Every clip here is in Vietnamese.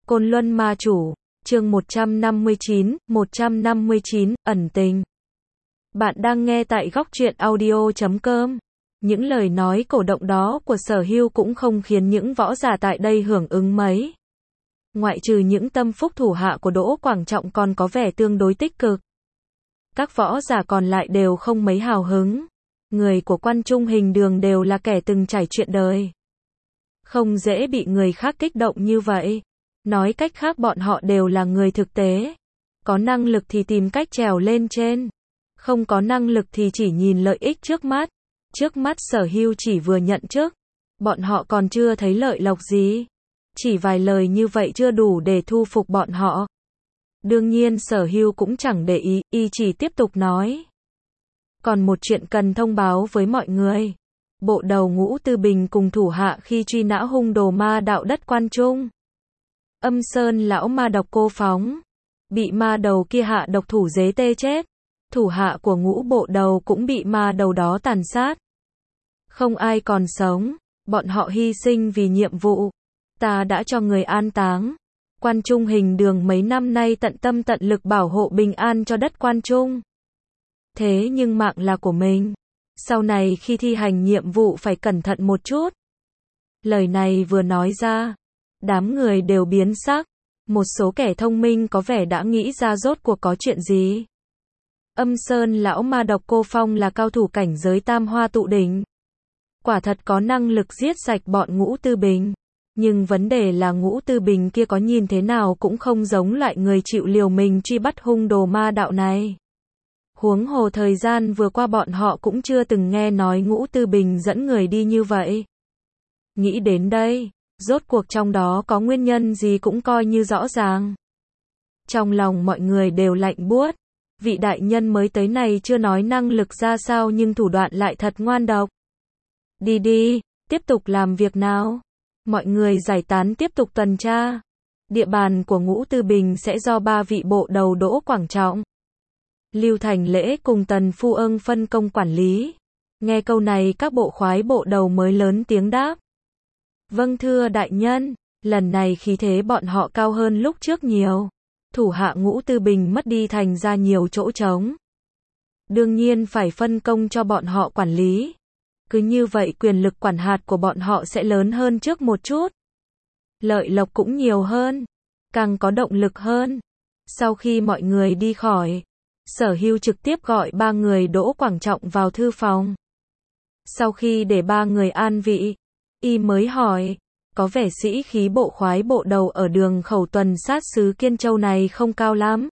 Côn Luân Ma Chủ, chương 159, ẩn tình. Bạn đang nghe tại góc truyện audio.com. Những lời nói cổ động đó của Sở Hưu cũng không khiến những võ giả tại đây hưởng ứng mấy. Ngoại trừ những tâm phúc thủ hạ của Đỗ Quảng Trọng còn có vẻ tương đối tích cực. Các võ giả còn lại đều không mấy hào hứng. Người của Quan Trung Hình Đường đều là kẻ từng trải chuyện đời. Không dễ bị người khác kích động như vậy. Nói cách khác bọn họ đều là người thực tế. Có năng lực thì tìm cách trèo lên trên. Không có năng lực thì chỉ nhìn lợi ích trước mắt. Trước mắt Sở Hưu chỉ vừa nhận chức. Bọn họ còn chưa thấy lợi lộc gì. Chỉ vài lời như vậy chưa đủ để thu phục bọn họ. Đương nhiên Sở Hưu cũng chẳng để ý, y chỉ tiếp tục nói. Còn một chuyện cần thông báo với mọi người. Bộ đầu Ngũ Tư Bình cùng thủ hạ khi truy nã hung đồ ma đạo đất Quan Trung. Âm Sơn lão ma độc Cô Phóng. Bị ma đầu kia hạ độc thủ dế tê chết. Thủ hạ của Ngũ bộ đầu cũng bị ma đầu đó tàn sát. Không ai còn sống. Bọn họ hy sinh vì nhiệm vụ. Ta đã cho người an táng. Quan Trung Hình Đường mấy năm nay tận tâm tận lực bảo hộ bình an cho đất Quan Trung. Thế nhưng mạng là của mình. Sau này khi thi hành nhiệm vụ phải cẩn thận một chút. Lời này vừa nói ra. Đám người đều biến sắc. Một số kẻ thông minh có vẻ đã nghĩ ra rốt cuộc có chuyện gì. Âm Sơn lão ma độc Cô Phong là cao thủ cảnh giới tam hoa tụ đỉnh. Quả thật có năng lực giết sạch bọn Ngũ Tư Bình. Nhưng vấn đề là Ngũ Tư Bình kia có nhìn thế nào cũng không giống loại người chịu liều mình truy bắt hung đồ ma đạo này. Huống hồ thời gian vừa qua bọn họ cũng chưa từng nghe nói Ngũ Tư Bình dẫn người đi như vậy. Nghĩ đến đây, rốt cuộc trong đó có nguyên nhân gì cũng coi như rõ ràng. Trong lòng mọi người đều lạnh buốt. Vị đại nhân mới tới này chưa nói năng lực ra sao nhưng thủ đoạn lại thật ngoan độc. Đi đi, tiếp tục làm việc nào. Mọi người giải tán tiếp tục tuần tra. Địa bàn của Ngũ Tư Bình sẽ do 3 vị bộ đầu Đỗ Quảng Trọng, Lưu Thành Lễ cùng Tần Phu Ưng phân công quản lý. Nghe câu này các bộ khoái bộ đầu mới lớn tiếng đáp. Vâng thưa đại nhân, lần này khí thế bọn họ cao hơn lúc trước nhiều. Thủ hạ Ngũ Tư Bình mất đi thành ra nhiều chỗ trống. Đương nhiên phải phân công cho bọn họ quản lý. Cứ như vậy quyền lực quản hạt của bọn họ sẽ lớn hơn trước một chút. Lợi lộc cũng nhiều hơn. Càng có động lực hơn. Sau khi mọi người đi khỏi, Sở Hưu trực tiếp gọi 3 người Đỗ Quảng Trọng vào thư phòng. Sau khi để 3 người an vị, y mới hỏi, có vẻ sĩ khí bộ khoái bộ đầu ở đường khẩu tuần sát sứ Kiên Châu này không cao lắm.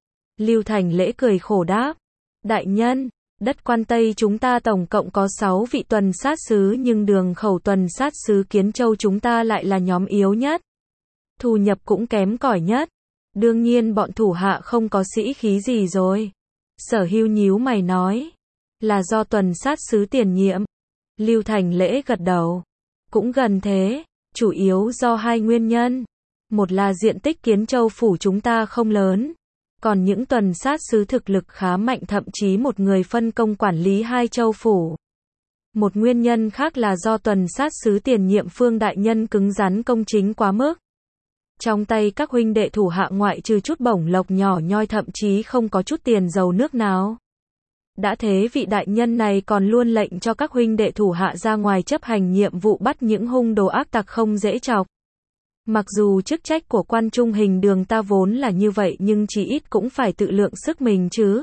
Lưu Thành Lễ cười khổ đáp, đại nhân, đất Quan Tây chúng ta tổng cộng có 6 vị tuần sát sứ nhưng đường khẩu tuần sát sứ Kiến Châu chúng ta lại là nhóm yếu nhất. Thu nhập cũng kém cỏi nhất. Đương nhiên bọn thủ hạ không có sĩ khí gì rồi. Sở Hưu nhíu mày nói. Là do tuần sát sứ tiền nhiệm. Lưu Thành Lễ gật đầu. Cũng gần thế. Chủ yếu do 2 nguyên nhân. Một là diện tích Kiến Châu phủ chúng ta không lớn. Còn những tuần sát sứ thực lực khá mạnh thậm chí một người phân công quản lý 2 châu phủ. Một nguyên nhân khác là do tuần sát sứ tiền nhiệm Phương đại nhân cứng rắn công chính quá mức. Trong tay các huynh đệ thủ hạ ngoại trừ chút bổng lộc nhỏ nhoi thậm chí không có chút tiền dầu nước nào. Đã thế vị đại nhân này còn luôn lệnh cho các huynh đệ thủ hạ ra ngoài chấp hành nhiệm vụ bắt những hung đồ ác tặc không dễ chọc. Mặc dù chức trách của Quan Trung Hình Đường ta vốn là như vậy nhưng chỉ ít cũng phải tự lượng sức mình chứ.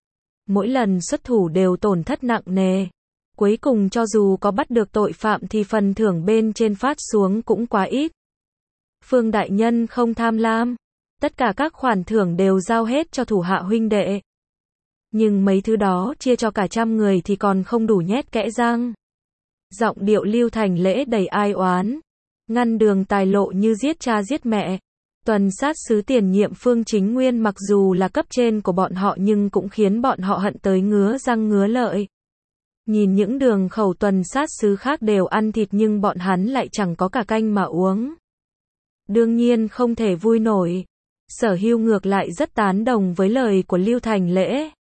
Mỗi lần xuất thủ đều tổn thất nặng nề. Cuối cùng cho dù có bắt được tội phạm thì phần thưởng bên trên phát xuống cũng quá ít. Phương đại nhân không tham lam. Tất cả các khoản thưởng đều giao hết cho thủ hạ huynh đệ. Nhưng mấy thứ đó chia cho cả trăm người thì còn không đủ nhét kẽ răng. Giọng điệu Lưu Thành Lễ đầy ai oán. Ngăn đường tài lộ như giết cha giết mẹ. Tuần sát sứ tiền nhiệm Phương Chính Nguyên mặc dù là cấp trên của bọn họ nhưng cũng khiến bọn họ hận tới ngứa răng ngứa lợi. Nhìn những đường khẩu tuần sát sứ khác đều ăn thịt nhưng bọn hắn lại chẳng có cả canh mà uống. Đương nhiên không thể vui nổi. Sở Hưu ngược lại rất tán đồng với lời của Lưu Thành Lễ.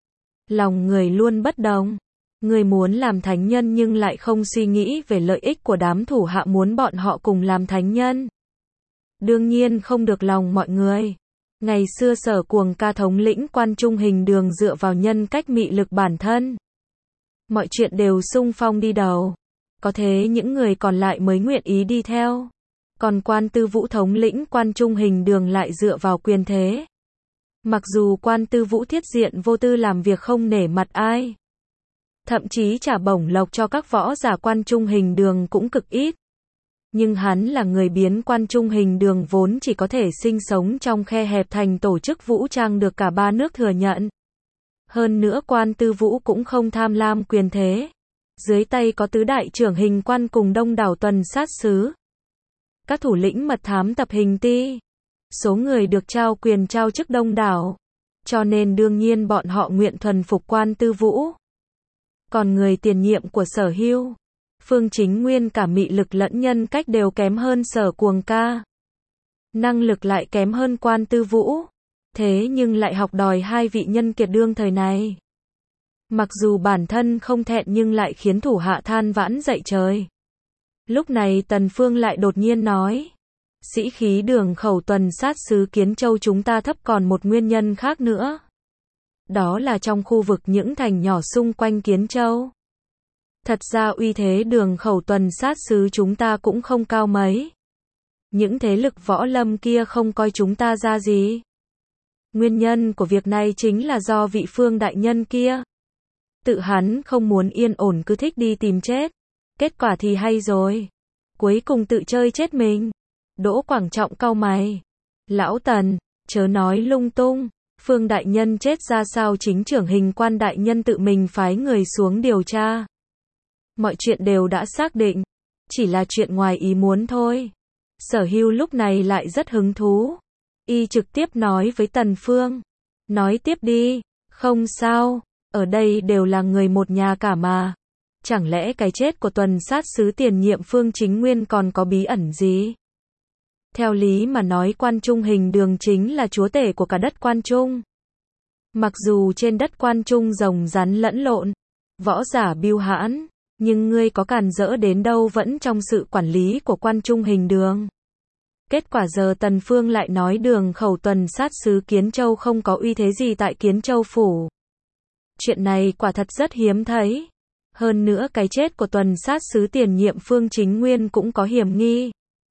Lòng người luôn bất đồng. Người muốn làm thánh nhân nhưng lại không suy nghĩ về lợi ích của đám thủ hạ muốn bọn họ cùng làm thánh nhân. Đương nhiên không được lòng mọi người. Ngày xưa Sở Cuồng Ca thống lĩnh Quan Trung Hình Đường dựa vào nhân cách mị lực bản thân. Mọi chuyện đều xung phong đi đầu. Có thế những người còn lại mới nguyện ý đi theo. Còn Quan Tư Vũ thống lĩnh Quan Trung Hình Đường lại dựa vào quyền thế. Mặc dù Quan Tư Vũ thiết diện vô tư làm việc không nể mặt ai. Thậm chí trả bổng lộc cho các võ giả Quan Trung Hình Đường cũng cực ít. Nhưng hắn là người biến Quan Trung Hình Đường vốn chỉ có thể sinh sống trong khe hẹp thành tổ chức vũ trang được cả ba nước thừa nhận. Hơn nữa Quan Tư Vũ cũng không tham lam quyền thế. Dưới tay có tứ đại trưởng hình quan cùng đông đảo tuần sát sứ. Các thủ lĩnh mật thám tập hình ti. Số người được trao quyền trao chức đông đảo. Cho nên đương nhiên bọn họ nguyện thuần phục Quan Tư Vũ. Còn người tiền nhiệm của Sở Hưu, Phương Chính Nguyên cả mị lực lẫn nhân cách đều kém hơn Sở Cuồng Ca. Năng lực lại kém hơn Quan Tư Vũ. Thế nhưng lại học đòi hai vị nhân kiệt đương thời này. Mặc dù bản thân không thẹn nhưng lại khiến thủ hạ than vãn dậy trời. Lúc này Tần Phương lại đột nhiên nói. Sĩ khí Đường Khẩu tuần sát sứ Kiến Châu chúng ta thấp còn một nguyên nhân khác nữa. Đó là trong khu vực những thành nhỏ xung quanh Kiến Châu. Thật ra uy thế Đường Khẩu tuần sát sứ chúng ta cũng không cao mấy. Những thế lực võ lâm kia không coi chúng ta ra gì. Nguyên nhân của việc này chính là do vị Phương đại nhân kia. Tự hắn không muốn yên ổn cứ thích đi tìm chết. Kết quả thì hay rồi. Cuối cùng tự chơi chết mình. Đỗ Quảng Trọng cau mày. Lão Tần, chớ nói lung tung. Phương đại nhân chết ra sao chính trưởng hình quan đại nhân tự mình phái người xuống điều tra. Mọi chuyện đều đã xác định. Chỉ là chuyện ngoài ý muốn thôi. Sở Hưu lúc này lại rất hứng thú. Y trực tiếp nói với Tần Phương. Nói tiếp đi. Không sao. Ở đây đều là người một nhà cả mà. Chẳng lẽ cái chết của tuần sát sứ tiền nhiệm Phương Chính Nguyên còn có bí ẩn gì? Theo lý mà nói Quan Trung Hình Đường chính là chúa tể của cả đất Quan Trung. Mặc dù trên đất Quan Trung rồng rắn lẫn lộn, võ giả bưu hãn, nhưng ngươi có càn rỡ đến đâu vẫn trong sự quản lý của Quan Trung Hình Đường. Kết quả giờ Tần Phương lại nói Đường Khẩu tuần sát sứ Kiến Châu không có uy thế gì tại Kiến Châu phủ. Chuyện này quả thật rất hiếm thấy. Hơn nữa cái chết của tuần sát sứ tiền nhiệm Phương Chính Nguyên cũng có hiểm nghi.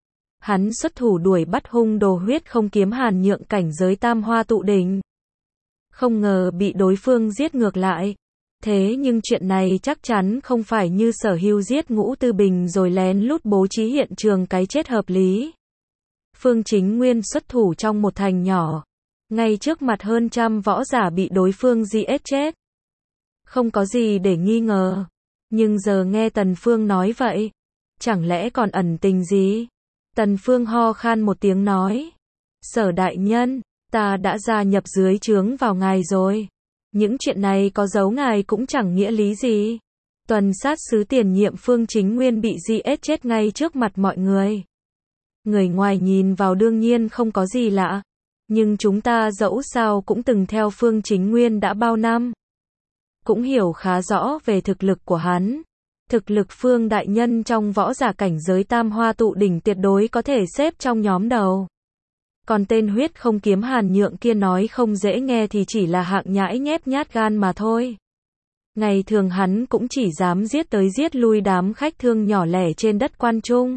Hắn xuất thủ đuổi bắt hung đồ huyết không kiếm Hàn Nhượng cảnh giới Tam Hoa tụ đỉnh. Không ngờ bị đối phương giết ngược lại. Thế nhưng chuyện này chắc chắn không phải như Sở Hưu giết Ngũ Tư Bình rồi lén lút bố trí hiện trường cái chết hợp lý. Phương Chính Nguyên xuất thủ trong một thành nhỏ. Ngay trước mặt hơn trăm võ giả bị đối phương giết chết. Không có gì để nghi ngờ. Nhưng giờ nghe Tần Phương nói vậy. Chẳng lẽ còn ẩn tình gì? Tần Phương ho khan một tiếng nói. Sở đại nhân, ta đã gia nhập dưới trướng vào ngài rồi. Những chuyện này có giấu ngài cũng chẳng nghĩa lý gì. Tuần sát sứ tiền nhiệm Phương Chính Nguyên bị giết chết ngay trước mặt mọi người. Người ngoài nhìn vào đương nhiên không có gì lạ. Nhưng chúng ta dẫu sao cũng từng theo Phương Chính Nguyên đã bao năm. Cũng hiểu khá rõ về thực lực của hắn. Thực lực Phương đại nhân trong võ giả cảnh giới Tam Hoa tụ đỉnh tuyệt đối có thể xếp trong nhóm đầu. Còn tên huyết không kiếm Hàn Nhượng kia nói không dễ nghe thì chỉ là hạng nhãi nhép nhát gan mà thôi. Ngày thường hắn cũng chỉ dám giết tới giết lui đám khách thương nhỏ lẻ trên đất Quan Trung.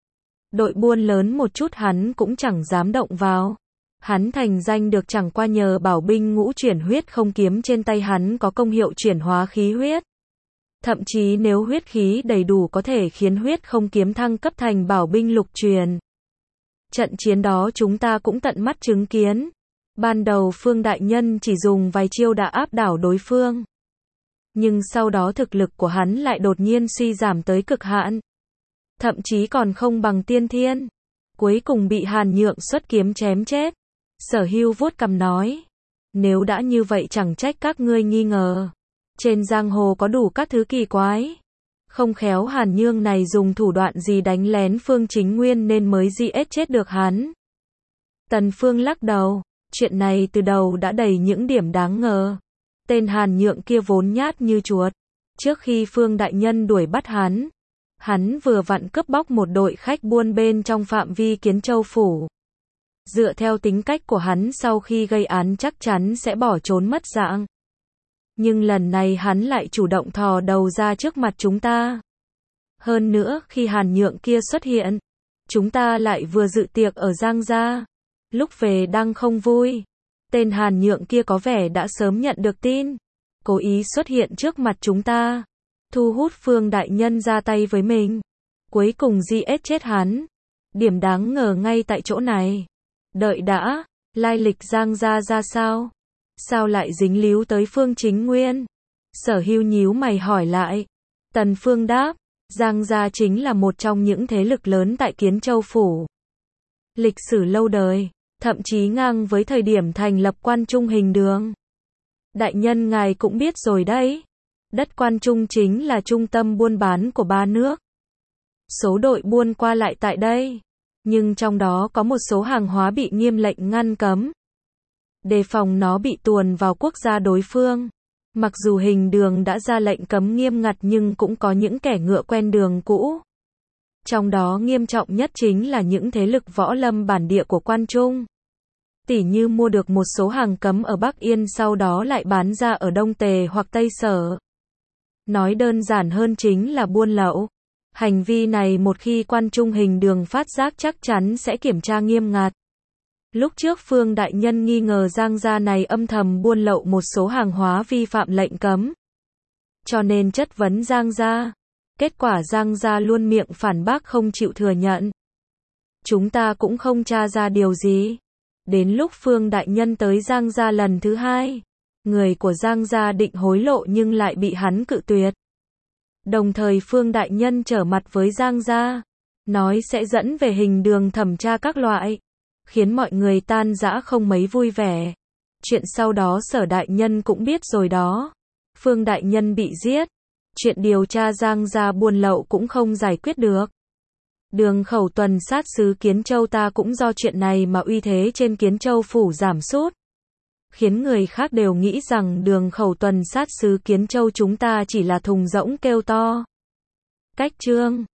Đội buôn lớn một chút hắn cũng chẳng dám động vào. Hắn thành danh được chẳng qua nhờ bảo binh ngũ chuyển huyết không kiếm trên tay hắn có công hiệu chuyển hóa khí huyết. Thậm chí nếu huyết khí đầy đủ có thể khiến huyết không kiếm thăng cấp thành bảo binh lục truyền. Trận chiến đó chúng ta cũng tận mắt chứng kiến. Ban đầu Phương đại nhân chỉ dùng vài chiêu đã áp đảo đối phương. Nhưng sau đó thực lực của hắn lại đột nhiên suy giảm tới cực hạn. Thậm chí còn không bằng tiên thiên. Cuối cùng bị Hàn Nhượng xuất kiếm chém chết. Sở Hưu vuốt cằm nói. Nếu đã như vậy chẳng trách các ngươi nghi ngờ. Trên giang hồ có đủ các thứ kỳ quái. Không khéo Hàn Nhượng này dùng thủ đoạn gì đánh lén Phương Chính Nguyên nên mới giết chết được hắn. Tần Phương lắc đầu. Chuyện này từ đầu đã đầy những điểm đáng ngờ. Tên Hàn Nhượng kia vốn nhát như chuột. Trước khi Phương đại nhân đuổi bắt hắn vừa vặn cướp bóc một đội khách buôn bên trong phạm vi Kiến Châu phủ. Dựa theo tính cách của hắn sau khi gây án chắc chắn sẽ bỏ trốn mất dạng. Nhưng lần này hắn lại chủ động thò đầu ra trước mặt chúng ta. Hơn nữa, khi Hàn Nhượng kia xuất hiện, chúng ta lại vừa dự tiệc ở Giang gia. Lúc về đang không vui. Tên Hàn Nhượng kia có vẻ đã sớm nhận được tin. Cố ý xuất hiện trước mặt chúng ta. Thu hút Phương đại nhân ra tay với mình. Cuối cùng giết chết hắn. Điểm đáng ngờ ngay tại chỗ này. Đợi đã, lai lịch Giang gia ra sao? Sao lại dính líu tới Phương Chính Nguyên? Sở Hưu nhíu mày hỏi lại. Tần Phương đáp, Giang gia chính là một trong những thế lực lớn tại Kiến Châu Phủ. Lịch sử lâu đời, thậm chí ngang với thời điểm thành lập Quan Trung Hình Đường. Đại nhân ngài cũng biết rồi đấy. Đất Quan Trung chính là trung tâm buôn bán của ba nước. Số đội buôn qua lại tại đây. Nhưng trong đó có một số hàng hóa bị nghiêm lệnh ngăn cấm. Đề phòng nó bị tuồn vào quốc gia đối phương. Mặc dù Hình Đường đã ra lệnh cấm nghiêm ngặt nhưng cũng có những kẻ ngựa quen đường cũ. Trong đó nghiêm trọng nhất chính là những thế lực võ lâm bản địa của Quan Trung. Tỉ như mua được một số hàng cấm ở Bắc Yên sau đó lại bán ra ở Đông Tề hoặc Tây Sở. Nói đơn giản hơn chính là buôn lậu. Hành vi này một khi Quan Trung Hình Đường phát giác chắc chắn sẽ kiểm tra nghiêm ngặt. Lúc trước Phương đại nhân nghi ngờ Giang gia này âm thầm buôn lậu một số hàng hóa vi phạm lệnh cấm. Cho nên chất vấn Giang gia. Kết quả Giang gia luôn miệng phản bác không chịu thừa nhận. Chúng ta cũng không tra ra điều gì. Đến lúc Phương đại nhân tới Giang gia lần thứ hai, người của Giang gia định hối lộ nhưng lại bị hắn cự tuyệt. Đồng thời Phương đại nhân trở mặt với Giang gia, nói sẽ dẫn về Hình Đường thẩm tra các loại, khiến mọi người tan rã không mấy vui vẻ. Chuyện sau đó Sở đại nhân cũng biết rồi đó. Phương đại nhân bị giết, chuyện điều tra Giang gia buôn lậu cũng không giải quyết được. Đường Khẩu tuần sát sứ Kiến Châu ta cũng do chuyện này mà uy thế trên Kiến Châu phủ giảm sút. Khiến người khác đều nghĩ rằng Đường Khẩu tuần sát sứ Kiến Châu chúng ta chỉ là thùng rỗng kêu to. Cách chương